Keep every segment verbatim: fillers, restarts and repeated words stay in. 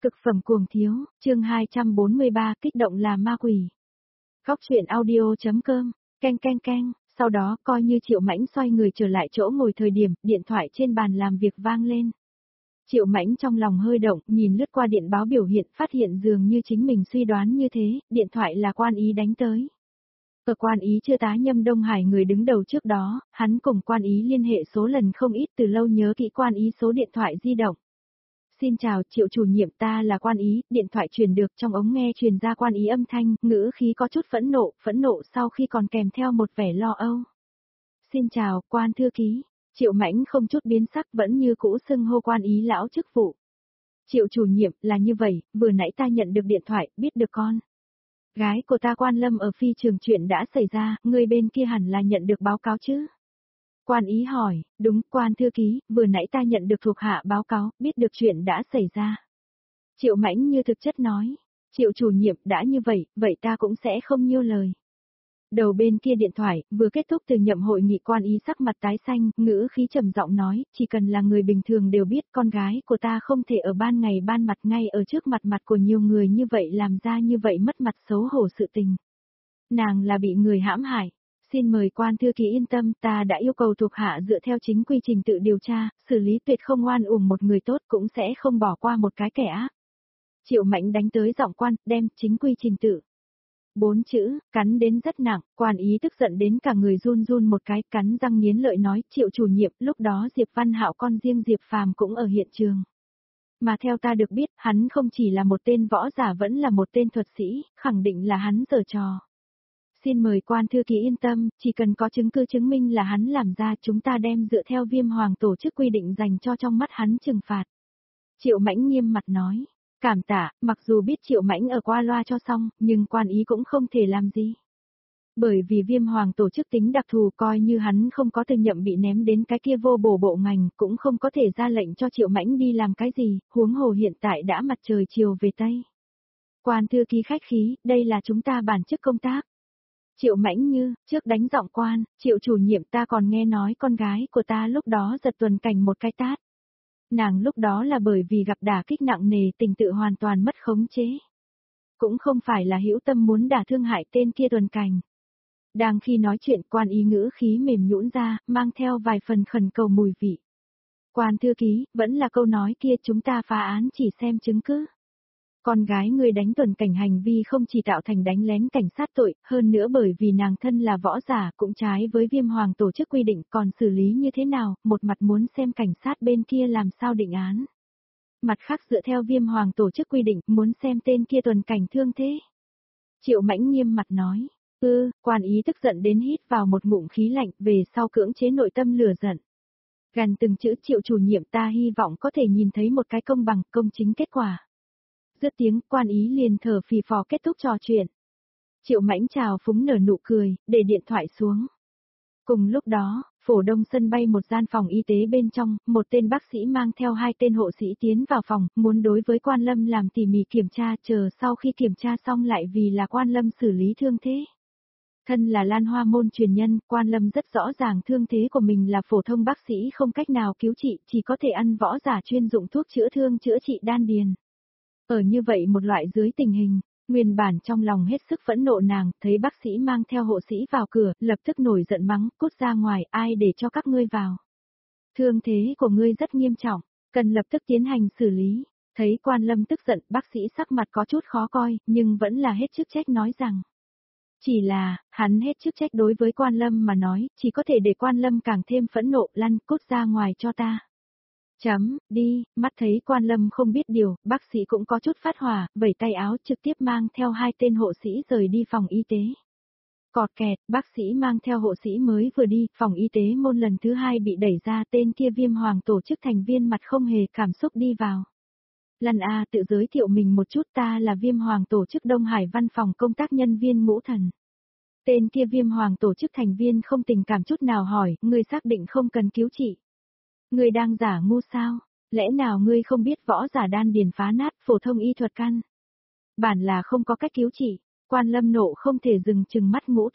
Cực phẩm cuồng thiếu, chương hai trăm bốn mươi ba, kích động là ma quỷ. Góc truyện audio.com, canh canh canh, sau đó coi như Triệu Mãnh xoay người trở lại chỗ ngồi thời điểm, điện thoại trên bàn làm việc vang lên. Triệu Mãnh trong lòng hơi động, nhìn lướt qua điện báo biểu hiện, phát hiện dường như chính mình suy đoán như thế, điện thoại là Quan Ý đánh tới. Ở Quan Ý chưa tá Nhâm Đông Hải người đứng đầu trước đó, hắn cùng Quan Ý liên hệ số lần không ít, từ lâu nhớ kỹ Quan Ý số điện thoại di động. Xin chào, Triệu chủ nhiệm, ta là Quan Ý, điện thoại truyền được, trong ống nghe truyền ra Quan Ý âm thanh, ngữ khí có chút phẫn nộ, phẫn nộ sau khi còn kèm theo một vẻ lo âu. Xin chào, Quan thư ký. Triệu Mãnh không chút biến sắc, vẫn như cũ xưng hô Quan Ý lão chức vụ. Triệu chủ nhiệm, là như vậy, vừa nãy ta nhận được điện thoại, biết được con gái của ta Quan Lâm ở phi trường chuyện đã xảy ra, người bên kia hẳn là nhận được báo cáo chứ? Quan Ý hỏi, đúng, Quan thư ký, vừa nãy ta nhận được thuộc hạ báo cáo, biết được chuyện đã xảy ra. Triệu Mãnh như thực chất nói, Triệu chủ nhiệm, đã như vậy, vậy ta cũng sẽ không nhiều lời. Đầu bên kia điện thoại, vừa kết thúc từ nhậm hội nghị, Quan Ý sắc mặt tái xanh, ngữ khí trầm giọng nói, chỉ cần là người bình thường đều biết con gái của ta không thể ở ban ngày ban mặt ngay ở trước mặt mặt của nhiều người như vậy làm ra như vậy mất mặt xấu hổ sự tình. Nàng là bị người hãm hại. Xin mời Quan thư ký yên tâm, ta đã yêu cầu thuộc hạ dựa theo chính quy trình tự điều tra, xử lý tuyệt không oan uổng một người tốt, cũng sẽ không bỏ qua một cái kẻ ác. Triệu Mãnh đánh tới giọng Quan, đem chính quy trình tự. Bốn chữ, cắn đến rất nặng, Quan Ý tức giận đến cả người run run một cái, cắn răng nghiến lợi nói, Triệu chủ nhiệm, lúc đó Diệp Văn Hạo con riêng Diệp Phàm cũng ở hiện trường. Mà theo ta được biết, hắn không chỉ là một tên võ giả vẫn là một tên thuật sĩ, khẳng định là hắn giở trò. Xin mời Quan thư ký yên tâm, chỉ cần có chứng cứ chứng minh là hắn làm ra, chúng ta đem dựa theo Viêm Hoàng tổ chức quy định dành cho trong mắt hắn trừng phạt. Triệu Mãnh nghiêm mặt nói, cảm tạ, mặc dù biết Triệu Mãnh ở qua loa cho xong, nhưng Quan Ý cũng không thể làm gì. Bởi vì Viêm Hoàng tổ chức tính đặc thù, coi như hắn không có từ nhậm bị ném đến cái kia vô bổ bộ ngành, cũng không có thể ra lệnh cho Triệu Mãnh đi làm cái gì, huống hồ hiện tại đã mặt trời chiều về Tây. Quan thư ký khách khí, đây là chúng ta bản chức công tác. Triệu Mãnh như, trước đánh giọng Quan, Triệu chủ nhiệm, ta còn nghe nói con gái của ta lúc đó giật Tuần Cảnh một cái tát. Nàng lúc đó là bởi vì gặp đả kích nặng nề, tình tự hoàn toàn mất khống chế. Cũng không phải là hữu tâm muốn đả thương hại tên kia Tuần Cảnh. Đang khi nói chuyện, Quan Ý ngữ khí mềm nhũn ra, mang theo vài phần khẩn cầu mùi vị. Quan thư ký, vẫn là câu nói kia, chúng ta phá án chỉ xem chứng cứ. Con gái người đánh Tuần Cảnh hành vi không chỉ tạo thành đánh lén cảnh sát tội, hơn nữa bởi vì nàng thân là võ giả cũng trái với Viêm Hoàng tổ chức quy định, còn xử lý như thế nào, một mặt muốn xem cảnh sát bên kia làm sao định án. Mặt khác dựa theo Viêm Hoàng tổ chức quy định, muốn xem tên kia Tuần Cảnh thương thế. Triệu Mãnh nghiêm mặt nói, ư, Quan Ý tức giận đến hít vào một ngụm khí lạnh, về sau cưỡng chế nội tâm lửa giận. Gần từng chữ, Triệu chủ nhiệm, ta hy vọng có thể nhìn thấy một cái công bằng, công chính kết quả. Dứt tiếng, Quan Ý liền thở phì phò kết thúc trò chuyện. Triệu Mãnh chào phúng nở nụ cười, để điện thoại xuống. Cùng lúc đó, Phổ Đông sân bay một gian phòng y tế bên trong, một tên bác sĩ mang theo hai tên hộ sĩ tiến vào phòng, muốn đối với Quan Lâm làm tỉ mỉ kiểm tra, chờ sau khi kiểm tra xong lại vì là Quan Lâm xử lý thương thế. Thân là Lan Hoa môn truyền nhân, Quan Lâm rất rõ ràng thương thế của mình là phổ thông bác sĩ không cách nào cứu trị, chỉ có thể ăn võ giả chuyên dụng thuốc chữa thương chữa trị đan điền. Ở như vậy một loại dưới tình hình, nguyên bản trong lòng hết sức phẫn nộ nàng, thấy bác sĩ mang theo hộ sĩ vào cửa, lập tức nổi giận mắng, cút ra ngoài, ai để cho các ngươi vào. Thương thế của ngươi rất nghiêm trọng, cần lập tức tiến hành xử lý. Thấy Quan Lâm tức giận, bác sĩ sắc mặt có chút khó coi, nhưng vẫn là hết chức trách nói rằng. Chỉ là, hắn hết chức trách đối với Quan Lâm mà nói, chỉ có thể để Quan Lâm càng thêm phẫn nộ, lăn, cút ra ngoài cho ta. Chấm, đi, mắt thấy Quan Lâm không biết điều, bác sĩ cũng có chút phát hỏa, vẩy tay áo trực tiếp mang theo hai tên hộ sĩ rời đi phòng y tế. Cọt kẹt, bác sĩ mang theo hộ sĩ mới vừa đi, phòng y tế môn lần thứ hai bị đẩy ra, tên kia Viêm Hoàng tổ chức thành viên mặt không hề cảm xúc đi vào. Lần A tự giới thiệu mình một chút, ta là Viêm Hoàng tổ chức Đông Hải văn phòng công tác nhân viên Ngũ Thần. Tên kia Viêm Hoàng tổ chức thành viên không tình cảm chút nào hỏi, ngươi xác định không cần cứu trị. Ngươi đang giả ngu sao? Lẽ nào ngươi không biết võ giả đan điền phá nát, phổ thông y thuật căn? Bản là không có cách cứu trị. Quan Lâm nộ không thể dừng chừng mắt Ngũ Thần.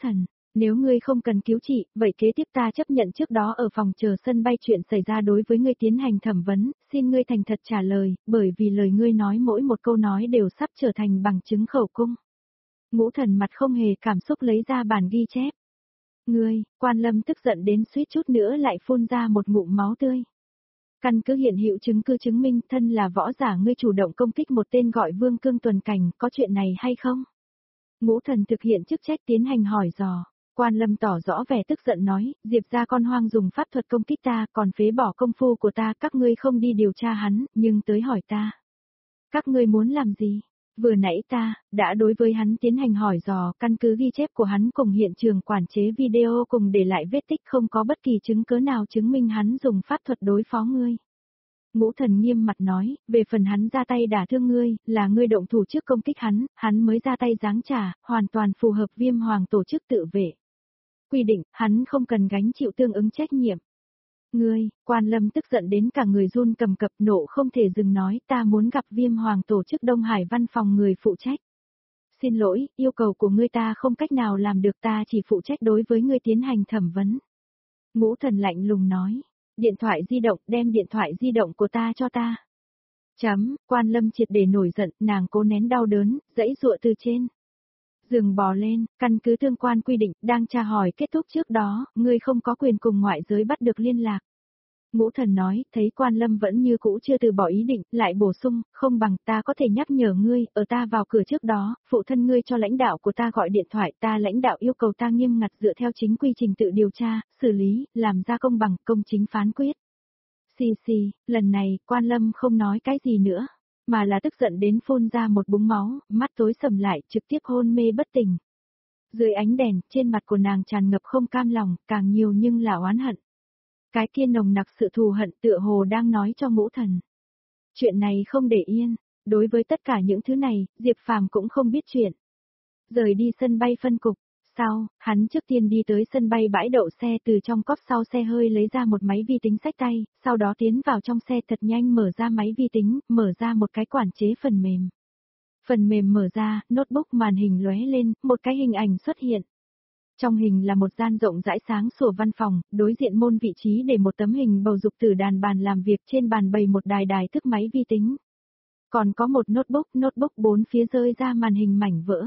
Nếu ngươi không cần cứu trị, vậy kế tiếp ta chấp nhận trước đó ở phòng chờ sân bay chuyện xảy ra đối với ngươi tiến hành thẩm vấn, xin ngươi thành thật trả lời, bởi vì lời ngươi nói mỗi một câu nói đều sắp trở thành bằng chứng khẩu cung. Ngũ Thần mặt không hề cảm xúc lấy ra bản ghi chép. Ngươi, Quan Lâm tức giận đến suýt chút nữa lại phun ra một ngụm máu tươi. Căn cứ hiện hữu chứng cứ chứng minh thân là võ giả ngươi chủ động công kích một tên gọi Vương Cương Tuần Cảnh, có chuyện này hay không? Ngũ Thần thực hiện chức trách tiến hành hỏi dò. Quan Lâm tỏ rõ vẻ tức giận nói, Diệp gia con hoang dùng pháp thuật công kích ta, còn phế bỏ công phu của ta, các ngươi không đi điều tra hắn, nhưng tới hỏi ta. Các ngươi muốn làm gì? Vừa nãy ta, đã đối với hắn tiến hành hỏi dò, căn cứ ghi chép của hắn cùng hiện trường quản chế video cùng để lại vết tích không có bất kỳ chứng cứ nào chứng minh hắn dùng pháp thuật đối phó ngươi. Ngũ Thần nghiêm mặt nói, về phần hắn ra tay đả thương ngươi, là ngươi động thủ trước công kích hắn, hắn mới ra tay giáng trả, hoàn toàn phù hợp Viêm Hoàng tổ chức tự vệ. Quy định, hắn không cần gánh chịu tương ứng trách nhiệm. Ngươi, Quan Lâm tức giận đến cả người run cầm cập, nộ không thể dừng nói, ta muốn gặp Viêm Hoàng tổ chức Đông Hải văn phòng người phụ trách. Xin lỗi, yêu cầu của ngươi ta không cách nào làm được, ta chỉ phụ trách đối với ngươi tiến hành thẩm vấn. Ngũ Thần lạnh lùng nói, điện thoại di động, đem điện thoại di động của ta cho ta. Chấm, Quan Lâm triệt để nổi giận, nàng cố nén đau đớn, dãy dụa từ trên giường bò lên, căn cứ tương quan quy định, đang tra hỏi kết thúc trước đó, ngươi không có quyền cùng ngoại giới bắt được liên lạc. Ngũ Thần nói, thấy Quan Lâm vẫn như cũ chưa từ bỏ ý định, lại bổ sung, không bằng ta có thể nhắc nhở ngươi, ở ta vào cửa trước đó, phụ thân ngươi cho lãnh đạo của ta gọi điện thoại, ta lãnh đạo yêu cầu ta nghiêm ngặt dựa theo chính quy trình tự điều tra, xử lý, làm ra công bằng, công chính phán quyết. Xì xì, lần này, Quan Lâm không nói cái gì nữa, mà là tức giận đến phun ra một búng máu, mắt tối sầm lại, trực tiếp hôn mê bất tỉnh. Dưới ánh đèn, trên mặt của nàng tràn ngập không cam lòng, càng nhiều nhưng là oán hận. Cái kia nồng nặc sự thù hận tựa hồ đang nói cho Ngũ Thần. Chuyện này không để yên, đối với tất cả những thứ này, Diệp Phàm cũng không biết chuyện. Rời đi sân bay phân cục, sau, hắn trước tiên đi tới sân bay bãi đậu xe, từ trong cốp sau xe hơi lấy ra một máy vi tính xách tay, sau đó tiến vào trong xe thật nhanh mở ra máy vi tính, mở ra một cái quản chế phần mềm. Phần mềm mở ra, notebook màn hình lóe lên, một cái hình ảnh xuất hiện. Trong hình là một gian rộng rãi sáng sủa văn phòng, đối diện môn vị trí để một tấm hình bầu dục tử đàn bàn làm việc, trên bàn bày một đài đài thức máy vi tính. Còn có một notebook, notebook bốn phía rơi ra màn hình mảnh vỡ.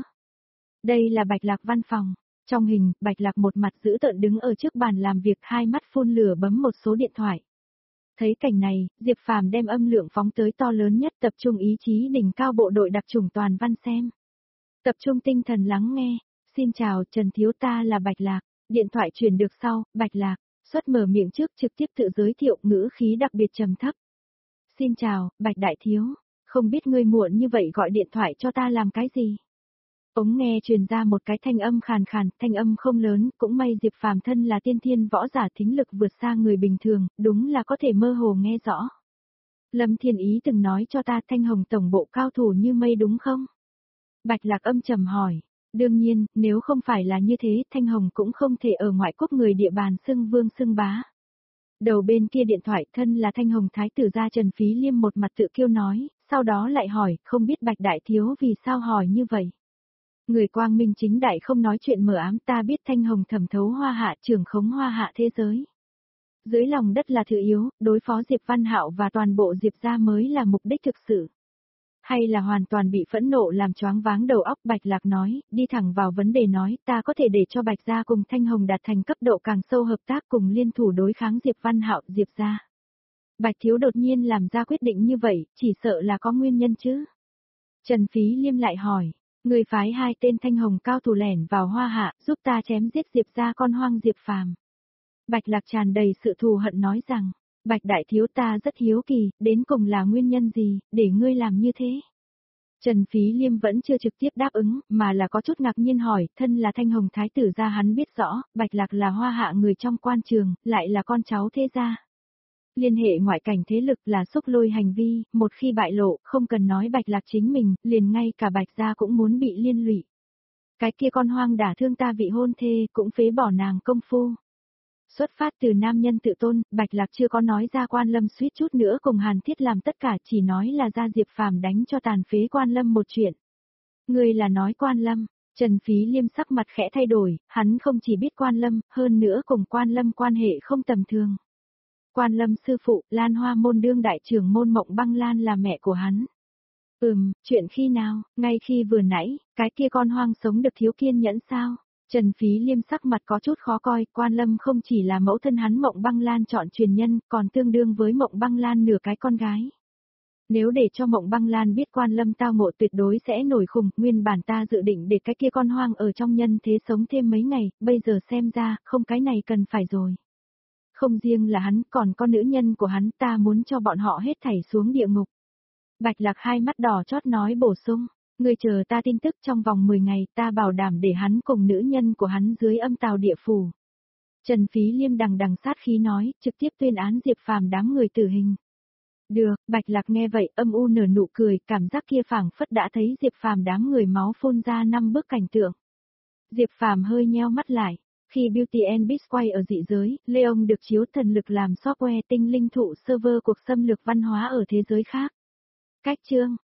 Đây là Bạch Lạc văn phòng. Trong hình, Bạch Lạc một mặt dữ tợn đứng ở trước bàn làm việc, hai mắt phun lửa bấm một số điện thoại. Thấy cảnh này, Diệp Phàm đem âm lượng phóng tới to lớn nhất, tập trung ý chí đỉnh cao bộ đội đặc chủng toàn văn xem. Tập trung tinh thần lắng nghe. Xin chào, Trần Thiếu, ta là Bạch Lạc. Điện thoại truyền được sau, Bạch Lạc xuất mở miệng trước, trực tiếp tự giới thiệu, ngữ khí đặc biệt trầm thấp. Xin chào, Bạch Đại Thiếu, không biết ngươi muộn như vậy gọi điện thoại cho ta làm cái gì? Ống nghe truyền ra một cái thanh âm khàn khàn, thanh âm không lớn, cũng may Diệp Phàm thân là tiên thiên võ giả, thính lực vượt xa người bình thường, đúng là có thể mơ hồ nghe rõ. Lâm Thiên Ý từng nói cho ta Thanh Hồng tổng bộ cao thủ như mây đúng không? Bạch Lạc âm trầm hỏi. Đương nhiên, nếu không phải là như thế, Thanh Hồng cũng không thể ở ngoại quốc người địa bàn xưng vương xưng bá. Đầu bên kia điện thoại, thân là Thanh Hồng thái tử gia Trần Phí Liêm một mặt tự kiêu nói, sau đó lại hỏi, không biết Bạch Đại Thiếu vì sao hỏi như vậy. Người quang minh chính đại không nói chuyện mờ ám, ta biết Thanh Hồng thẩm thấu hoa hạ, trưởng khống hoa hạ thế giới. Dưới lòng đất là thứ yếu, đối phó Diệp Văn Hạo và toàn bộ Diệp gia mới là mục đích thực sự. Hay là hoàn toàn bị phẫn nộ làm choáng váng đầu óc, Bạch Lạc nói, đi thẳng vào vấn đề nói, ta có thể để cho Bạch gia cùng Thanh Hồng đạt thành cấp độ càng sâu hợp tác cùng liên thủ đối kháng Diệp Văn Hạo, Diệp gia. Bạch Thiếu đột nhiên làm ra quyết định như vậy, chỉ sợ là có nguyên nhân chứ. Trần Phí Liêm lại hỏi, người phái hai tên Thanh Hồng cao thủ lẻn vào hoa hạ, giúp ta chém giết Diệp gia con hoang Diệp Phàm. Bạch Lạc tràn đầy sự thù hận nói rằng, Bạch Đại Thiếu, ta rất hiếu kỳ, đến cùng là nguyên nhân gì, để ngươi làm như thế? Trần Phí Liêm vẫn chưa trực tiếp đáp ứng, mà là có chút ngạc nhiên hỏi, thân là Thanh Hồng thái tử gia, hắn biết rõ, Bạch Lạc là hoa hạ người trong quan trường, lại là con cháu thế gia. Liên hệ ngoại cảnh thế lực là xúc lôi hành vi, một khi bại lộ, không cần nói Bạch Lạc chính mình, liền ngay cả Bạch gia cũng muốn bị liên lụy. Cái kia con hoang đả thương ta vị hôn thê, cũng phế bỏ nàng công phu. Xuất phát từ nam nhân tự tôn, Bạch Lạc chưa có nói ra Quan Lâm suýt chút nữa cùng Hàn Thiết làm tất cả, chỉ nói là ra Diệp Phàm đánh cho tàn phế Quan Lâm một chuyện. Ngươi là nói Quan Lâm? Trần Phí Liêm sắc mặt khẽ thay đổi, hắn không chỉ biết Quan Lâm, hơn nữa cùng Quan Lâm quan hệ không tầm thường. Quan Lâm sư phụ, Lan Hoa môn đương đại trưởng môn Mộng Băng Lan là mẹ của hắn. Ừm, chuyện khi nào, ngay khi vừa nãy, cái kia con hoang sống được thiếu kiên nhẫn sao? Trần Phí Liêm sắc mặt có chút khó coi, Quan Lâm không chỉ là mẫu thân hắn Mộng Băng Lan chọn truyền nhân, còn tương đương với Mộng Băng Lan nửa cái con gái. Nếu để cho Mộng Băng Lan biết Quan Lâm tao ngộ tuyệt đối sẽ nổi khùng, nguyên bản ta dự định để cái kia con hoang ở trong nhân thế sống thêm mấy ngày, bây giờ xem ra, không cái này cần phải rồi. Không riêng là hắn, còn con nữ nhân của hắn, ta muốn cho bọn họ hết thảy xuống địa ngục. Bạch Lạc hai mắt đỏ chót nói bổ sung, người chờ ta tin tức trong vòng mười ngày, ta bảo đảm để hắn cùng nữ nhân của hắn dưới âm tào địa phủ. Trần Phí Liêm đằng đằng sát khí nói, trực tiếp tuyên án Diệp Phàm đám người tử hình. Được, Bạch Lạc nghe vậy âm u nở nụ cười, cảm giác kia phảng phất đã thấy Diệp Phàm đám người máu phun ra năm bước cảnh tượng. Diệp Phàm hơi nheo mắt lại, khi Beauty and Beast quay ở dị giới, Leon được chiếu thần lực làm software tinh linh thụ server cuộc xâm lược văn hóa ở thế giới khác. Cách chương